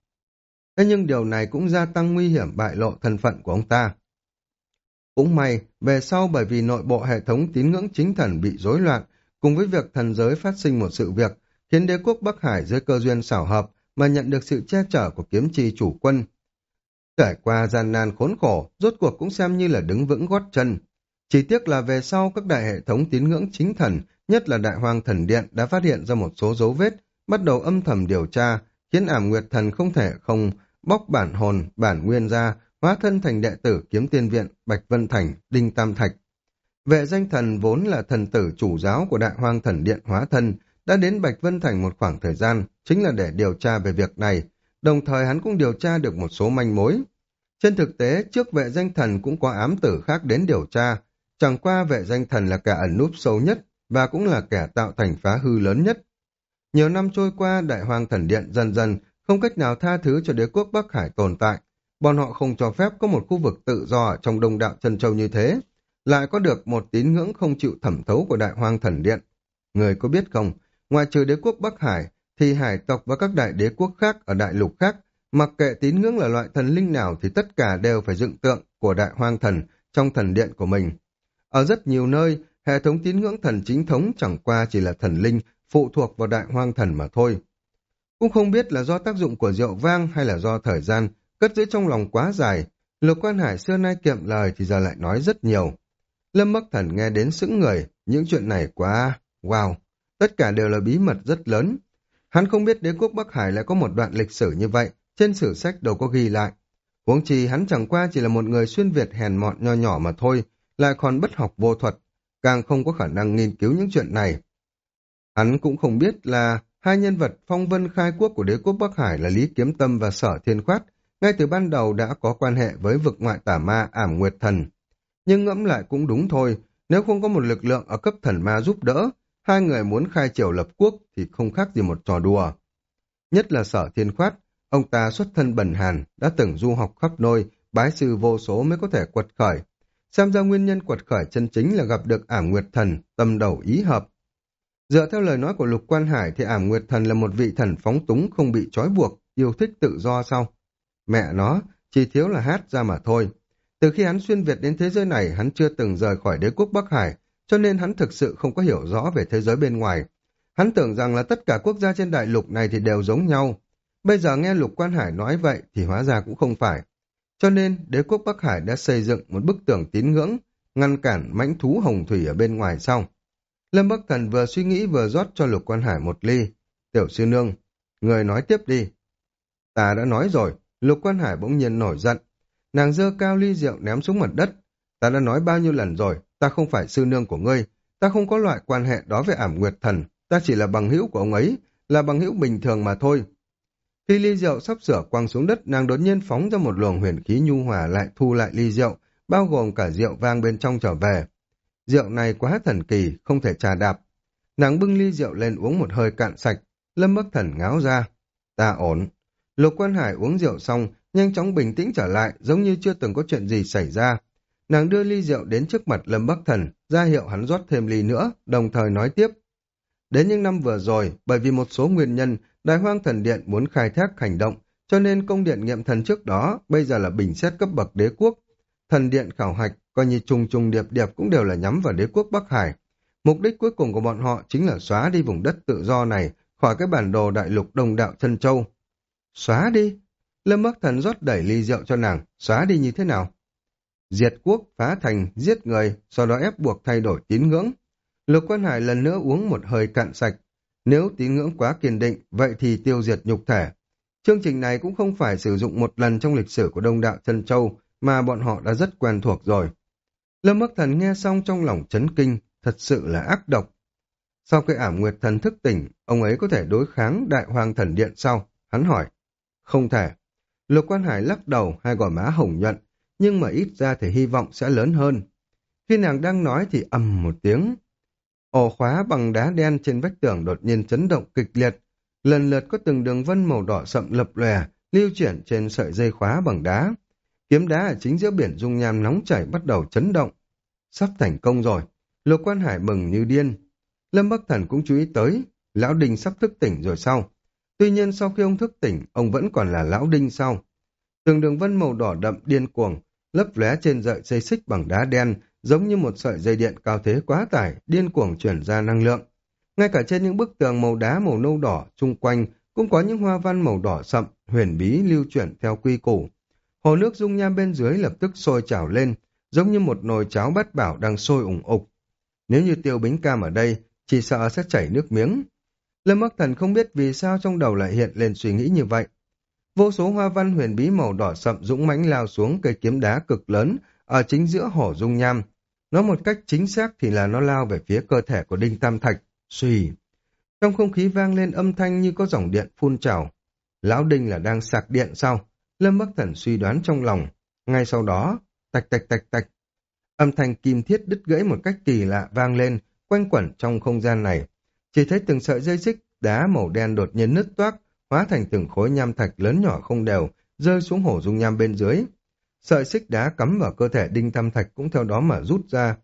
Thế nhưng điều này cũng gia tăng nguy hiểm bại lộ thân phận của ông ta. Cũng may, về sau bởi vì nội bộ hệ thống tín ngưỡng chính thần bị rối loạn, cùng với việc thần giới phát sinh một sự việc, khiến đế quốc Bắc Hải dưới cơ duyên xảo hợp mà nhận được sự che chở của kiếm chi chủ quân. Trải qua gian nan khốn khổ, rốt cuộc cũng xem như là đứng vững gót chân. Chỉ tiếc là về sau các đại hệ thống tín ngưỡng chính thần, nhất là Đại Hoang Thần Điện đã phát hiện ra một số dấu vết, bắt đầu âm thầm điều tra, khiến Ảm Nguyệt Thần không thể không bóc bản hồn, bản nguyên ra, hóa thân thành đệ tử Kiếm Tiên Viện, Bạch Vân Thành, Đinh Tam Thạch. Vệ danh thần vốn là thần tử chủ giáo của Đại Hoang Thần Điện hóa thân, đã đến Bạch Vân Thành một khoảng thời gian, chính là để điều tra về việc này, đồng thời hắn cũng điều tra được một số manh mối. Trên thực tế, trước vệ danh thần cũng có ám tử khác đến điều tra, chẳng qua vệ danh thần là kẻ ẩn núp sâu nhất, và cũng là kẻ tạo thành phá hư lớn nhất. Nhiều năm trôi qua, Đại Hoang Thần Điện dần dần không cách nào tha thứ cho đế quốc Bắc Hải tồn tại. Bọn họ không cho phép có một khu vực tự do ở trong Đông Đạo Chân Châu như thế, lại có được một tín ngưỡng không chịu thẩm thấu của Đại Hoang Thần Điện. Người có biết không, ngoài trừ đế quốc Bắc Hải, thì hải tộc và các đại đế quốc khác ở đại lục khác, mặc kệ tín ngưỡng là loại thần linh nào thì tất cả đều phải dựng tượng của Đại Hoang Thần trong thần điện của mình. Ở rất nhiều nơi, hệ thống tín ngưỡng thần chính thống chẳng qua chỉ là thần linh phụ thuộc vào Đại Hoang Thần mà thôi. Cũng không biết là do tác dụng của rượu vang hay là do thời gian cất giữ trong lòng quá dài, Lục Quan Hải xưa nay kiệm lời thì giờ lại nói rất nhiều. Lâm Bắc Thần nghe đến sững người, những chuyện này quá... wow, tất cả đều là bí mật rất lớn. Hắn không biết đế quốc Bắc Hải lại có một đoạn lịch sử như vậy, trên sử sách đâu có ghi lại. Huống chi hắn chẳng qua chỉ là một người xuyên Việt hèn mọn nho nhỏ mà thôi, lại còn bất học vô thuật, càng không có khả năng nghiên cứu những chuyện này. Hắn cũng không biết là hai nhân vật phong vân khai quốc của đế quốc Bắc Hải là Lý Kiếm Tâm và Sở Thiên Khoát, ngay từ ban đầu đã có quan hệ với vực ngoại tả ma Ảm Nguyệt Thần. Nhưng ngẫm lại cũng đúng thôi, nếu không có một lực lượng ở cấp thần ma giúp đỡ, hai người muốn khai triều lập quốc thì không khác gì một trò đùa. Nhất là Sở Thiên Khoát, ông ta xuất thân bần hàn, đã từng du học khắp nơi, bái sư vô số mới có thể quật khởi. Xem ra nguyên nhân quật khởi chân chính là gặp được Ảm Nguyệt Thần, tâm đầu ý hợp. Dựa theo lời nói của Lục Quan Hải thì Ảm Nguyệt Thần là một vị thần phóng túng không bị trói buộc, yêu thích tự do sao? Mẹ nó, chỉ thiếu là hát ra mà thôi. Từ khi hắn xuyên Việt đến thế giới này, hắn chưa từng rời khỏi đế quốc Bắc Hải, cho nên hắn thực sự không có hiểu rõ về thế giới bên ngoài. Hắn tưởng rằng là tất cả quốc gia trên đại lục này thì đều giống nhau. Bây giờ nghe Lục Quan Hải nói vậy thì hóa ra cũng không phải. Cho nên đế quốc Bắc Hải đã xây dựng một bức tường tín ngưỡng, ngăn cản mãnh thú hồng thủy ở bên ngoài sau. Lâm Bắc Thần vừa suy nghĩ vừa rót cho Lục Quan Hải một ly. Tiểu sư nương, người nói tiếp đi. Ta đã nói rồi. Lục Quan Hải bỗng nhiên nổi giận. Nàng giơ cao ly rượu ném xuống mặt đất. Ta đã nói bao nhiêu lần rồi, ta không phải sư nương của ngươi, ta không có loại quan hệ đó với Ảm Nguyệt Thần, ta chỉ là bằng hữu của ông ấy, là bằng hữu bình thường mà thôi. Khi ly rượu sắp sửa quăng xuống đất, nàng đột nhiên phóng ra một luồng huyền khí nhu hòa lại thu lại ly rượu, bao gồm cả rượu vang bên trong trở về. Rượu này quá thần kỳ, không thể trà đạp. Nàng bưng ly rượu lên uống một hơi cạn sạch, Lâm Bắc Thần ngáo ra. Ta ổn. Lục Quan Hải uống rượu xong, nhanh chóng bình tĩnh trở lại, giống như chưa từng có chuyện gì xảy ra. Nàng đưa ly rượu đến trước mặt Lâm Bắc Thần, ra hiệu hắn rót thêm ly nữa, đồng thời nói tiếp. Đến những năm vừa rồi, bởi vì một số nguyên nhân, Đại Hoang Thần Điện muốn khai thác hành động, cho nên công điện nghiệm thần trước đó, bây giờ là bình xét cấp bậc đế quốc. Thần Điện khảo hạch, coi như trùng trùng điệp điệp cũng đều là nhắm vào đế quốc Bắc Hải. Mục đích cuối cùng của bọn họ chính là xóa đi vùng đất tự do này khỏi cái bản đồ đại lục Đông Đạo Chân Châu. Xóa đi? Lâm Bắc Thần rót đẩy ly rượu cho nàng, xóa đi như thế nào? Diệt quốc, phá thành, giết người, sau đó ép buộc thay đổi tín ngưỡng. Lục Quan Hải lần nữa uống một hơi cạn sạch. Nếu tín ngưỡng quá kiên định, vậy thì tiêu diệt nhục thể. Chương trình này cũng không phải sử dụng một lần trong lịch sử của Đông Đạo Chân Châu, mà bọn họ đã rất quen thuộc rồi. Lâm Bắc Thần nghe xong trong lòng chấn kinh, thật sự là ác độc. Sau khi Ảm Nguyệt Thần thức tỉnh, ông ấy có thể đối kháng Đại Hoang Thần Điện sau? Hắn hỏi. Không thể. Lục Quan Hải lắc đầu, hai gò má hồng nhuận, nhưng mà ít ra thì hy vọng sẽ lớn hơn. Khi nàng đang nói thì ầm một tiếng. Ổ khóa bằng đá đen trên vách tường đột nhiên chấn động kịch liệt. Lần lượt có từng đường vân màu đỏ sậm lập lòe, lưu chuyển trên sợi dây khóa bằng đá. Kiếm đá ở chính giữa biển dung nham nóng chảy bắt đầu chấn động. Sắp thành công rồi. Lục Quan Hải mừng như điên. Lâm Bắc Thần cũng chú ý tới, Lão Đinh sắp thức tỉnh rồi sao? Tuy nhiên sau khi ông thức tỉnh, ông vẫn còn là Lão Đinh sao? Từng đường vân màu đỏ đậm điên cuồng, lấp lóe trên sợi dây xích bằng đá đen, giống như một sợi dây điện cao thế quá tải, điên cuồng chuyển ra năng lượng. Ngay cả trên những bức tường màu đá màu nâu đỏ xung quanh cũng có những hoa văn màu đỏ sậm, huyền bí lưu chuyển theo quy củ. Hồ nước dung nham bên dưới lập tức sôi trào lên, giống như một nồi cháo bát bảo đang sôi ủng ục. Nếu như Tiêu Bính Cam ở đây, chỉ sợ sẽ chảy nước miếng. Lâm Bắc Thần không biết vì sao trong đầu lại hiện lên suy nghĩ như vậy. Vô số hoa văn huyền bí màu đỏ sậm dũng mãnh lao xuống cây kiếm đá cực lớn ở chính giữa hồ dung nham. Nói một cách chính xác thì là nó lao về phía cơ thể của Đinh Tam Thạch. Xùy. Trong không khí vang lên âm thanh như có dòng điện phun trào. Lão Đinh là đang sạc điện sao? Lâm Bắc Thần suy đoán trong lòng. Ngay sau đó, tạch tạch tạch tạch. Âm thanh kim thiết đứt gãy một cách kỳ lạ vang lên, quanh quẩn trong không gian này. Chỉ thấy từng sợi dây xích đá màu đen đột nhiên nứt toác, hóa thành từng khối nham thạch lớn nhỏ không đều, rơi xuống hồ dung nham bên dưới. Sợi xích đá cắm vào cơ thể Đinh Tam Thạch cũng theo đó mà rút ra,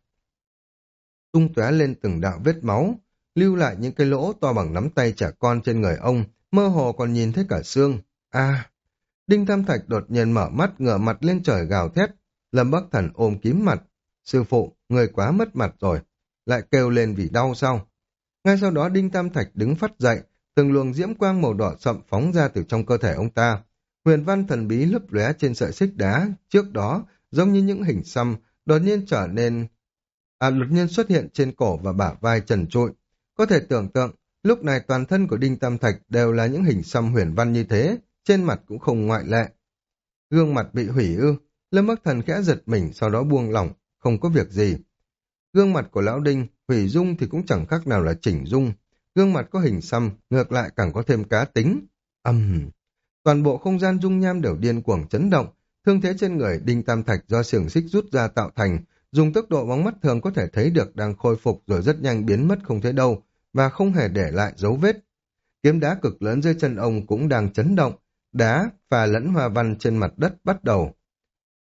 tung tóe lên từng đạo vết máu, lưu lại những cái lỗ to bằng nắm tay trẻ con trên người ông, mơ hồ còn nhìn thấy cả xương. A! Đinh Tam Thạch đột nhiên mở mắt, ngửa mặt lên trời gào thét. Lâm Bắc Thần ôm kín mặt. Sư phụ, người quá mất mặt rồi. Lại kêu lên vì đau sao? Ngay sau đó Đinh Tam Thạch đứng phắt dậy, từng luồng diễm quang màu đỏ sậm phóng ra từ trong cơ thể ông ta. Huyền văn thần bí lấp lóe trên sợi xích đá, trước đó giống như những hình xăm, đột nhiên trở nên à, đột nhiên xuất hiện trên cổ và bả vai trần trụi. Có thể tưởng tượng, lúc này toàn thân của Đinh Tam Thạch đều là những hình xăm huyền văn như thế, trên mặt cũng không ngoại lệ. Gương mặt bị hủy ư? Lâm Bắc Thần khẽ giật mình, sau đó buông lỏng, không có việc gì. Gương mặt của lão Đinh, hủy dung thì cũng chẳng khác nào là chỉnh dung. Gương mặt có hình xăm, ngược lại càng có thêm cá tính. Âm! Uhm. Toàn bộ không gian dung nham đều điên cuồng chấn động, thương thế trên người Đinh Tam Thạch do xiềng xích rút ra tạo thành, dùng tốc độ bóng mắt thường có thể thấy được đang khôi phục rồi rất nhanh biến mất không thấy đâu, và không hề để lại dấu vết. Kiếm đá cực lớn dưới chân ông cũng đang chấn động, đá và lẫn hoa văn trên mặt đất bắt đầu.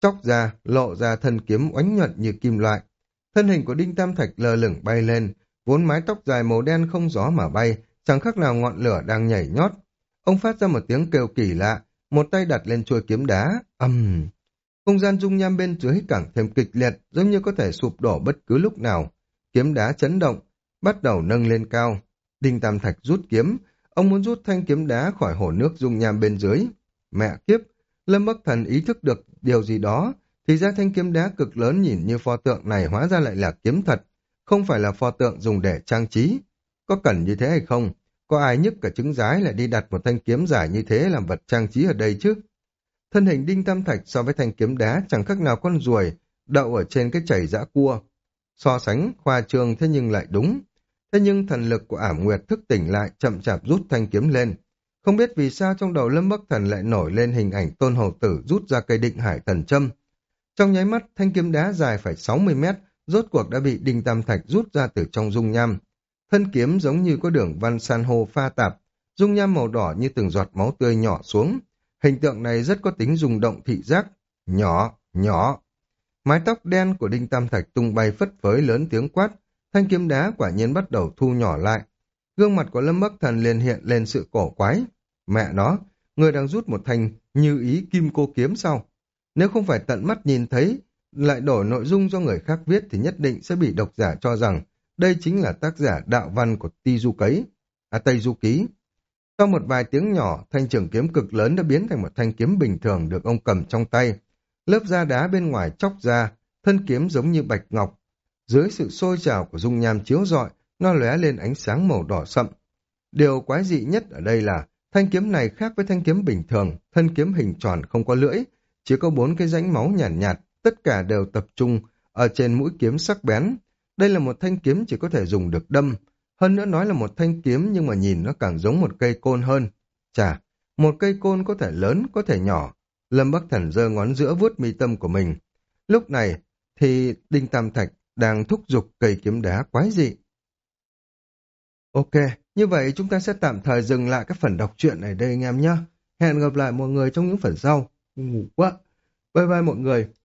chóc ra, lộ ra thân kiếm oánh nhuận như kim loại. Thân hình của Đinh Tam Thạch lơ lửng bay lên, vốn mái tóc dài màu đen không gió mà bay, chẳng khác nào ngọn lửa đang nhảy nhót. Ông phát ra một tiếng kêu kỳ lạ, một tay đặt lên chuôi kiếm đá, ầm. Không gian dung nham bên dưới càng thêm kịch liệt, giống như có thể sụp đổ bất cứ lúc nào. Kiếm đá chấn động, bắt đầu nâng lên cao. Đinh Tam Thạch rút kiếm, ông muốn rút thanh kiếm đá khỏi hồ nước dung nham bên dưới. Mẹ kiếp, Lâm Bắc Thần ý thức được điều gì đó, thì ra thanh kiếm đá cực lớn nhìn như pho tượng này hóa ra lại là kiếm thật, không phải là pho tượng dùng để trang trí. Có cần như thế hay không? Có ai nhức cả trứng rái lại đi đặt một thanh kiếm dài như thế làm vật trang trí ở đây chứ? Thân hình Đinh Tam Thạch so với thanh kiếm đá chẳng khác nào con ruồi đậu ở trên cái chảy giã cua. So sánh khoa trương thế nhưng lại đúng. Thế nhưng thần lực của Ảm Nguyệt thức tỉnh lại chậm chạp rút thanh kiếm lên. Không biết vì sao trong đầu Lâm Bắc Thần lại nổi lên hình ảnh Tôn Hầu Tử rút ra cây định hải thần châm. Trong nháy mắt, thanh kiếm đá dài phải sáu mươi mét, rốt cuộc đã bị Đinh Tam Thạch rút ra từ trong dung nham. Thân kiếm giống như có đường văn san hô pha tạp, dung nham màu đỏ như từng giọt máu tươi nhỏ xuống. Hình tượng này rất có tính rung động thị giác. Nhỏ, nhỏ. Mái tóc đen của Đinh Tam Thạch tung bay phất phới lớn tiếng quát, thanh kiếm đá quả nhiên bắt đầu thu nhỏ lại. Gương mặt của Lâm Bắc Thần liền hiện lên sự cổ quái. Mẹ nó, người đang rút một thanh như ý kim cô kiếm sao? Nếu không phải tận mắt nhìn thấy, lại đổi nội dung do người khác viết thì nhất định sẽ bị độc giả cho rằng đây chính là tác giả đạo văn của Ti Du Cấy, à Tây Du Ký. Sau một vài tiếng nhỏ, thanh trường kiếm cực lớn đã biến thành một thanh kiếm bình thường được ông cầm trong tay. Lớp da đá bên ngoài chóc ra, thân kiếm giống như bạch ngọc. Dưới sự sôi trào của dung nham chiếu rọi, nó lóe lên ánh sáng màu đỏ sậm. Điều quái dị nhất ở đây là thanh kiếm này khác với thanh kiếm bình thường, thân kiếm hình tròn không có lưỡi, chỉ có bốn cái rãnh máu nhàn nhạt, nhạt, tất cả đều tập trung ở trên mũi kiếm sắc bén. Đây là một thanh kiếm chỉ có thể dùng được đâm, hơn nữa nói là một thanh kiếm nhưng mà nhìn nó càng giống một cây côn hơn. Chà, một cây côn có thể lớn, có thể nhỏ. Lâm Bắc Thần giơ ngón giữa vuốt mi tâm của mình. Lúc này thì Đinh Tam Thạch đang thúc giục cây kiếm đá quái dị. Ok, như vậy chúng ta sẽ tạm thời dừng lại các phần đọc truyện này đây anh em nhé. Hẹn gặp lại mọi người trong những phần sau. Ngủ quá. Bye bye mọi người.